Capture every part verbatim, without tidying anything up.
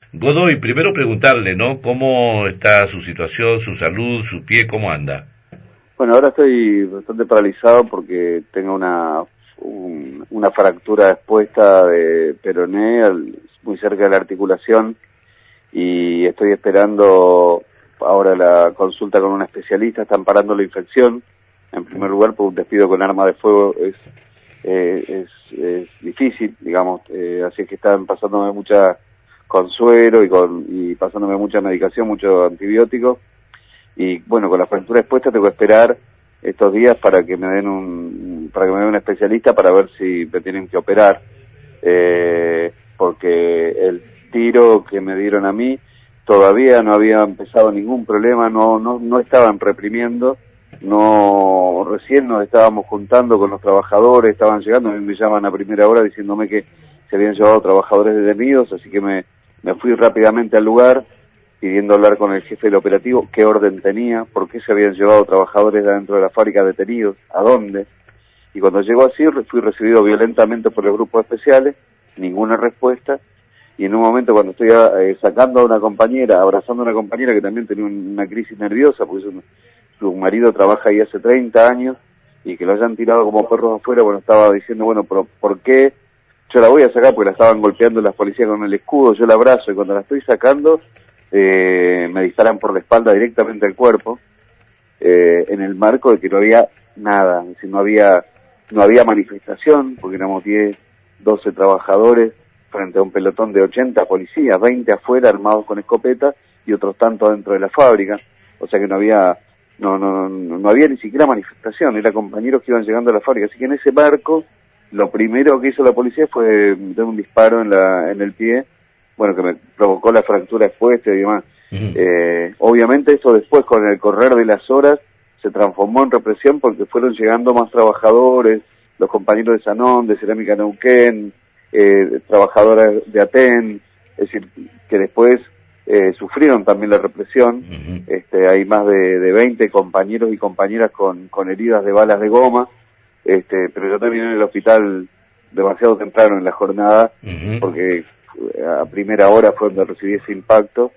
Godoy, primero preguntarle, ¿no? ¿Cómo está su situación, su salud, su pie, cómo anda? Bueno, ahora estoy bastante paralizado porque tengo una un, una fractura expuesta de peroné al, muy cerca de la articulación y estoy esperando ahora la consulta con un especialista. Están parando la infección, en primer lugar, por un despido con arma de fuego es eh, es, es difícil, digamos, eh, así es que están pasándome mucha consuelo y, con, y pasándome mucha medicación, mucho antibiótico. Y bueno, con la fractura expuesta tengo que esperar estos días para que me den un para que me den un especialista para ver si me tienen que operar, eh, porque el tiro que me dieron a mí todavía no había empezado ningún problema, no no no estaban reprimiendo, no recién nos estábamos juntando con los trabajadores, estaban llegando, a mí me llaman a primera hora diciéndome que se habían llevado trabajadores detenidos, así que me me fui rápidamente al lugar pidiendo hablar con el jefe del operativo, qué orden tenía, por qué se habían llevado trabajadores de adentro de la fábrica detenidos, a dónde. Y cuando llegó así, fui recibido violentamente por los grupos especiales, ninguna respuesta, y en un momento cuando estoy eh, sacando a una compañera, abrazando a una compañera que también tenía una crisis nerviosa, porque su, su marido trabaja ahí hace treinta años, y que lo hayan tirado como perros afuera, bueno, estaba diciendo, bueno, pero ¿por qué? Yo la voy a sacar porque la estaban golpeando las policías con el escudo, yo la abrazo, y cuando la estoy sacando, Eh, me disparan por la espalda directamente al cuerpo, eh, en el marco de que no había nada, es decir, no había, no había manifestación, porque éramos diez, doce trabajadores frente a un pelotón de ochenta policías, veinte afuera armados con escopeta y otros tantos dentro de la fábrica, o sea que no había, no, no, no, no había ni siquiera manifestación, eran compañeros que iban llegando a la fábrica, así que en ese marco, lo primero que hizo la policía fue dar un disparo en la, en el pie, bueno, que me provocó la fractura expuesta y demás. Uh-huh. Eh, obviamente esto después, con el correr de las horas, se transformó en represión porque fueron llegando más trabajadores, los compañeros de Sanón, de Cerámica Neuquén, eh, trabajadoras de Aten, es decir, que después eh, sufrieron también la represión. Uh-huh. Este, hay más de, de veinte compañeros y compañeras con, con heridas de balas de goma, este, pero yo terminé en el hospital demasiado temprano en la jornada, uh-huh. porque a primera hora fue donde recibí ese impacto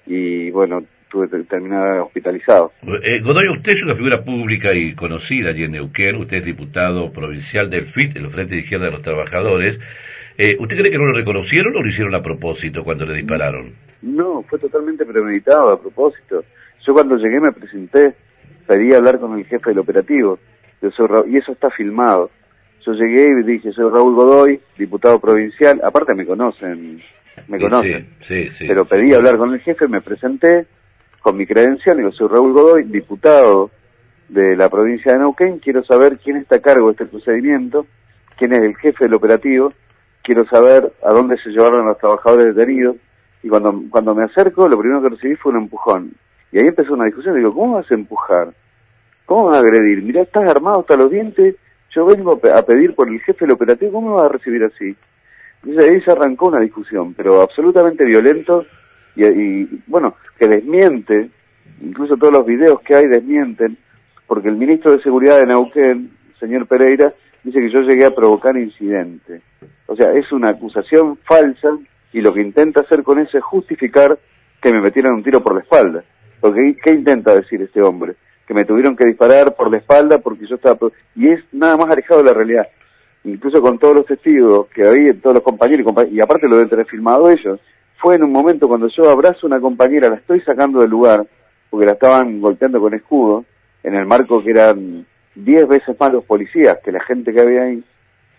y bueno, tuve que terminar hospitalizado. Eh, Godoy, usted es una figura pública y conocida allí en Neuquén, usted es diputado provincial del F I T, el Frente de Izquierda de los Trabajadores. Eh, ¿Usted cree que no lo reconocieron o lo hicieron a propósito cuando le dispararon? No, fue totalmente premeditado a propósito. Yo cuando llegué me presenté, pedí hablar con el jefe del operativo, yo soy Ra- y eso está filmado. Yo llegué y dije, soy Raúl Godoy, diputado provincial, aparte me conocen, me sí, conocen, sí, sí, sí, pero pedí sí, hablar con el jefe, me presenté con mi credencial, digo, soy Raúl Godoy, diputado de la provincia de Neuquén, quiero saber quién está a cargo de este procedimiento, quién es el jefe del operativo, quiero saber a dónde se llevaron a los trabajadores detenidos, y cuando, cuando me acerco, lo primero que recibí fue un empujón, y ahí empezó una discusión, digo, ¿cómo vas a empujar? ¿Cómo vas a agredir? Mirá, estás armado hasta los dientes, yo vengo a pedir por el jefe del operativo, ¿cómo me vas a recibir así? Entonces ahí se arrancó una discusión, pero absolutamente violento, y, y bueno, que desmiente, incluso todos los videos que hay desmienten, porque el ministro de Seguridad de Neuquén, señor Pereira, dice que yo llegué a provocar incidente. O sea, es una acusación falsa, y lo que intenta hacer con eso es justificar que me metieran un tiro por la espalda. Porque ¿qué intenta decir este hombre? Que me tuvieron que disparar por la espalda porque yo estaba... Y es nada más alejado de la realidad. Incluso con todos los testigos que había, todos los compañeros, y, compañ y aparte lo deben tener filmado ellos, fue en un momento cuando yo abrazo a una compañera, la estoy sacando del lugar, porque la estaban golpeando con escudo, en el marco que eran diez veces más los policías que la gente que había ahí,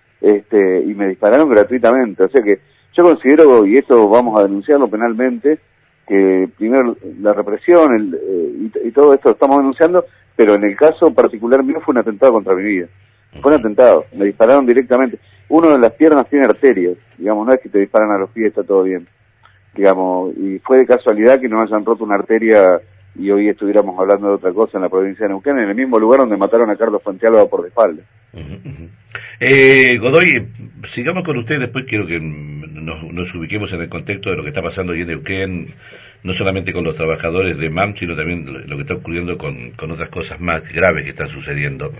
este, y me dispararon gratuitamente. O sea que yo considero, y esto vamos a denunciarlo penalmente, que primero la represión el, eh, y, y todo esto lo estamos denunciando, pero en el caso particular mío fue un atentado contra mi vida. Fue un atentado, me dispararon directamente. Uno de las piernas tiene arterias, digamos, no es que te disparan a los pies, está todo bien. Digamos, y fue de casualidad que nos hayan roto una arteria y hoy estuviéramos hablando de otra cosa en la provincia de Neuquén, en el mismo lugar donde mataron a Uh-huh. Fuentealba por de espalda. Uh-huh, uh-huh. Eh, Godoy, sigamos con usted, después quiero que nos, nos ubiquemos en el contexto de lo que está pasando hoy en Neuquén, no solamente con los trabajadores de M A M, sino también lo que está ocurriendo con, con otras cosas más graves que están sucediendo.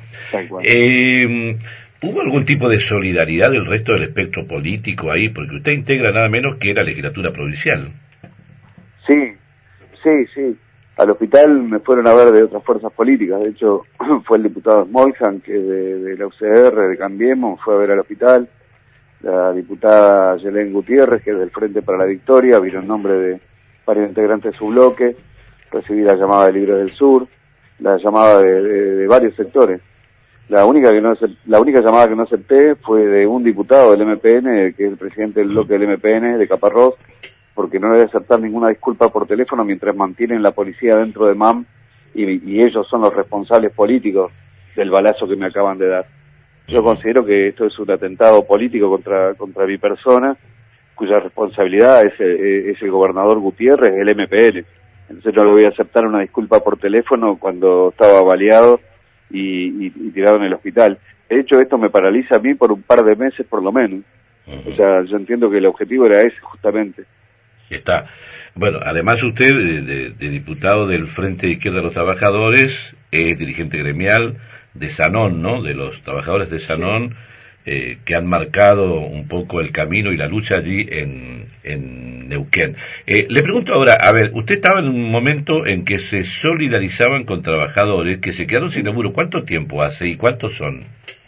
Eh, ¿Hubo algún tipo de solidaridad del resto del espectro político ahí? Porque usted integra nada menos que la legislatura provincial. Sí, sí, sí. Al hospital me fueron a ver de otras fuerzas políticas. De hecho, fue el diputado Smoljan, que es de, de la U C R, de Cambiemos, fue a ver al hospital. La diputada Yelén Gutiérrez, que es del Frente para la Victoria, vino en nombre de varios integrantes de su bloque. Recibí la llamada de Libres del Sur, la llamada de, de, de varios sectores. La única que no la única llamada que no acepté fue de un diputado del M P N, que es el presidente del bloque del M P N, de Caparrós, porque no debe aceptar ninguna disculpa por teléfono mientras mantienen la policía dentro de M A M y, y ellos son los responsables políticos del balazo que me acaban de dar. Yo considero que esto es un atentado político contra contra mi persona, cuya responsabilidad es, es el gobernador Gutiérrez, el M P N. Entonces no le voy a aceptar una disculpa por teléfono cuando estaba baleado y, y, y tirado en el hospital. De hecho, esto me paraliza a mí por un par de meses por lo menos. Uh-huh. O sea, yo entiendo que el objetivo era ese justamente. Está. Bueno, además usted, de, de, de diputado del Frente de Izquierda de los Trabajadores, es dirigente gremial de Sanón, ¿no? De los trabajadores de Sanón, eh, que han marcado un poco el camino y la lucha allí en, en Neuquén. Eh, le pregunto ahora, a ver, usted estaba en un momento en que se solidarizaban con trabajadores que se quedaron sin laburo. ¿Cuánto tiempo hace y cuántos son?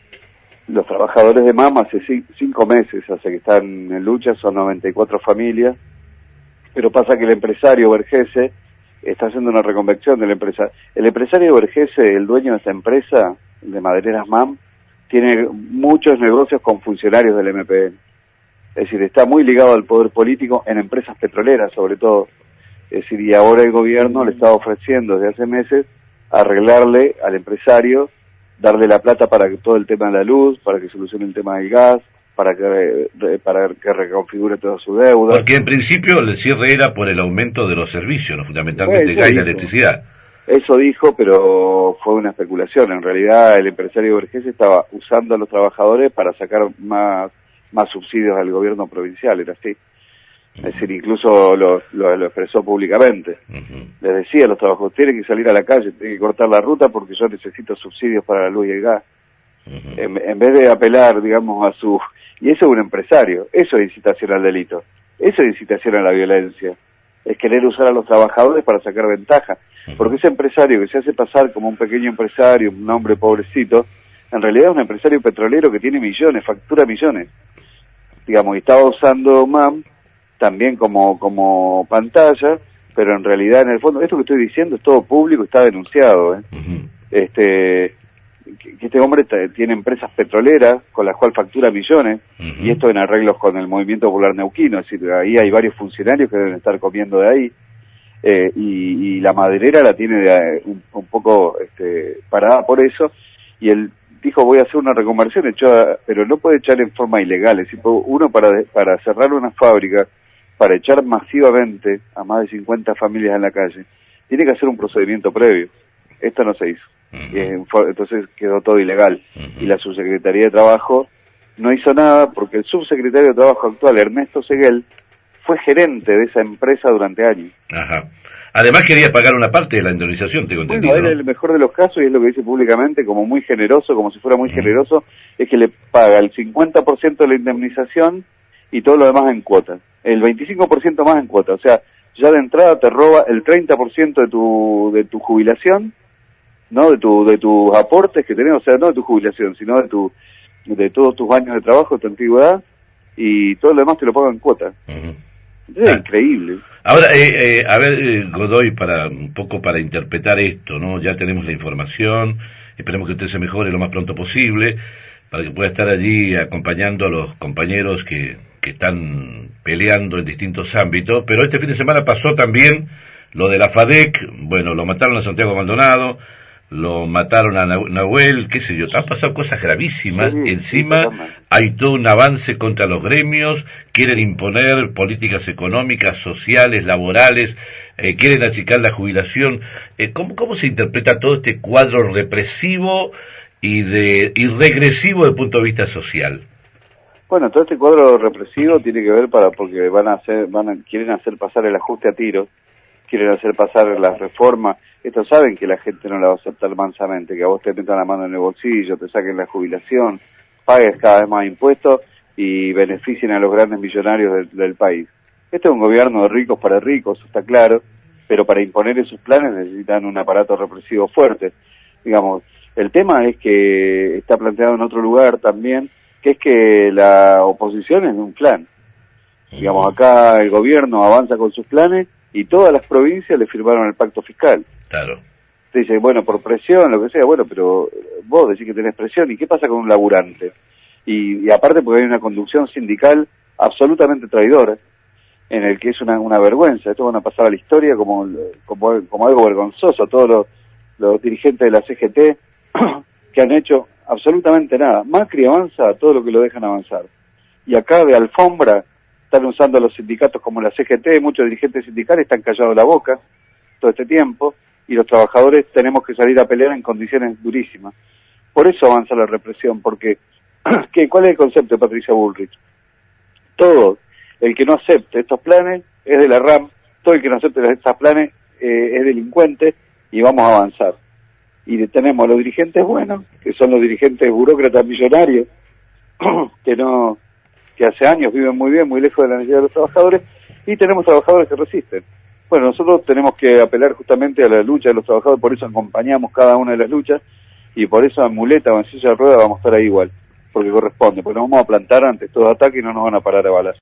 Los trabajadores de M A M hace cinco meses, hace que están en lucha, son noventa y cuatro familias. Pero pasa que el empresario Vergese está haciendo una reconversión del empresario. El empresario Vergese, el dueño de esta empresa, de Madereras M A M, tiene muchos negocios con funcionarios del M P N. Es decir, está muy ligado al poder político en empresas petroleras, sobre todo. Es decir, y ahora el gobierno le está ofreciendo desde hace meses arreglarle al empresario, darle la plata para que todo el tema de la luz, para que solucione el tema del gas, para que para que reconfigure toda su deuda. Porque en principio el cierre era por el aumento de los servicios, ¿no? Fundamentalmente gas y la electricidad. Eso dijo, pero fue una especulación. En realidad el empresario Vergese estaba usando a los trabajadores para sacar más más subsidios al gobierno provincial, era así. Uh-huh. Es decir, incluso lo, lo, lo expresó públicamente. Uh-huh. Les decía a los trabajadores, tienen que salir a la calle, tienen que cortar la ruta porque yo necesito subsidios para la luz y el gas. Uh-huh. En, en vez de apelar, digamos, a su... Y eso es un empresario, eso es incitación al delito, eso es incitación a la violencia. Es querer usar a los trabajadores para sacar ventaja. Uh-huh. Porque ese empresario que se hace pasar como un pequeño empresario, un hombre pobrecito, en realidad es un empresario petrolero que tiene millones, factura millones. Digamos, y estaba usando M A M también como, como pantalla, pero en realidad, en el fondo, esto que estoy diciendo es todo público, está denunciado, ¿eh? Uh-huh. Este... que este hombre tiene empresas petroleras con las cuales factura millones, uh-huh. y esto en arreglos con el Movimiento Popular Neuquino, es decir, ahí hay varios funcionarios que deben estar comiendo de ahí, eh, y, y la maderera la tiene de, un, un poco este, parada por eso, y él dijo voy a hacer una reconversión, echó a, pero no puede echar en forma ilegal, es decir, uno para, para cerrar una fábrica, para echar masivamente a más de cincuenta familias en la calle, tiene que hacer un procedimiento previo. Esto no se hizo. Uh-huh. Entonces quedó todo ilegal. Uh-huh. Y la subsecretaría de Trabajo no hizo nada porque el subsecretario de Trabajo actual, Ernesto Seguel, fue gerente de esa empresa durante años. Ajá. Además quería pagar una parte de la indemnización, tengo bueno, entendido. Bueno, él, ¿no? El mejor de los casos, y es lo que dice públicamente, como muy generoso, como si fuera muy uh-huh. generoso, es que le paga el cincuenta por ciento de la indemnización y todo lo demás en cuotas. El veinticinco por ciento más en cuotas. O sea, ya de entrada te roba el treinta por ciento de tu, de tu jubilación, no de tu de tus aportes que tenés, o sea, no de tu jubilación, sino de tu de todos tus años de trabajo, de tu antigüedad, y todo lo demás te lo pagan en cuota. Uh-huh. Es ah. increíble. Ahora, eh, eh, a ver, eh, Godoy, para un poco para interpretar esto, ¿no? Ya tenemos la información, esperemos que usted se mejore lo más pronto posible, para que pueda estar allí acompañando a los compañeros que, que están peleando en distintos ámbitos, pero este fin de semana pasó también lo de la FADEC, bueno, lo mataron a Santiago Maldonado, lo mataron a Nahuel, qué sé yo, han pasado cosas gravísimas, sí, encima sí, hay todo un avance contra los gremios, quieren imponer políticas económicas, sociales, laborales, eh, quieren achicar la jubilación. Eh, ¿cómo, ¿Cómo se interpreta todo este cuadro represivo y, de, y regresivo desde el punto de vista social? Bueno, todo este cuadro represivo tiene que ver para porque van a hacer, van a, quieren hacer pasar el ajuste a tiros, quieren hacer pasar las reformas. Estos saben que la gente no la va a aceptar mansamente, que a vos te metan la mano en el bolsillo, te saquen la jubilación, pagues cada vez más impuestos y beneficien a los grandes millonarios del, del país. Este es un gobierno de ricos para ricos, está claro, pero para imponer esos planes necesitan un aparato represivo fuerte. Digamos, el tema es que está planteado en otro lugar también, que es que la oposición es de un plan. Digamos, acá el gobierno avanza con sus planes y todas las provincias le firmaron el pacto fiscal. Claro. Usted dice, bueno, por presión, lo que sea, bueno, pero vos decís que tenés presión, ¿y qué pasa con un laburante? Y, y aparte porque hay una conducción sindical absolutamente traidora, en el que es una, una vergüenza. Esto van a pasar a la historia como, como, como algo vergonzoso. Todos los, los dirigentes de la C G T que han hecho absolutamente nada. Macri avanza a todo lo que lo dejan avanzar. Y acá de alfombra están usando a los sindicatos como la C G T, muchos dirigentes sindicales están callados la boca todo este tiempo, y los trabajadores tenemos que salir a pelear en condiciones durísimas. Por eso avanza la represión, porque ¿qué, ¿cuál es el concepto de Patricia Bullrich? Todo el que no acepte estos planes es de la RAM, todo el que no acepte estos planes eh, es delincuente, y vamos a avanzar. Y tenemos a los dirigentes buenos, que son los dirigentes burócratas millonarios, que no que hace años viven muy bien, muy lejos de la necesidad de los trabajadores, y tenemos trabajadores que resisten. Bueno, nosotros tenemos que apelar justamente a la lucha de los trabajadores, por eso acompañamos cada una de las luchas, y por eso en muleta o en silla de rueda vamos a estar ahí igual, porque corresponde, porque nos vamos a plantar ante estos ataques y no nos van a parar a balas.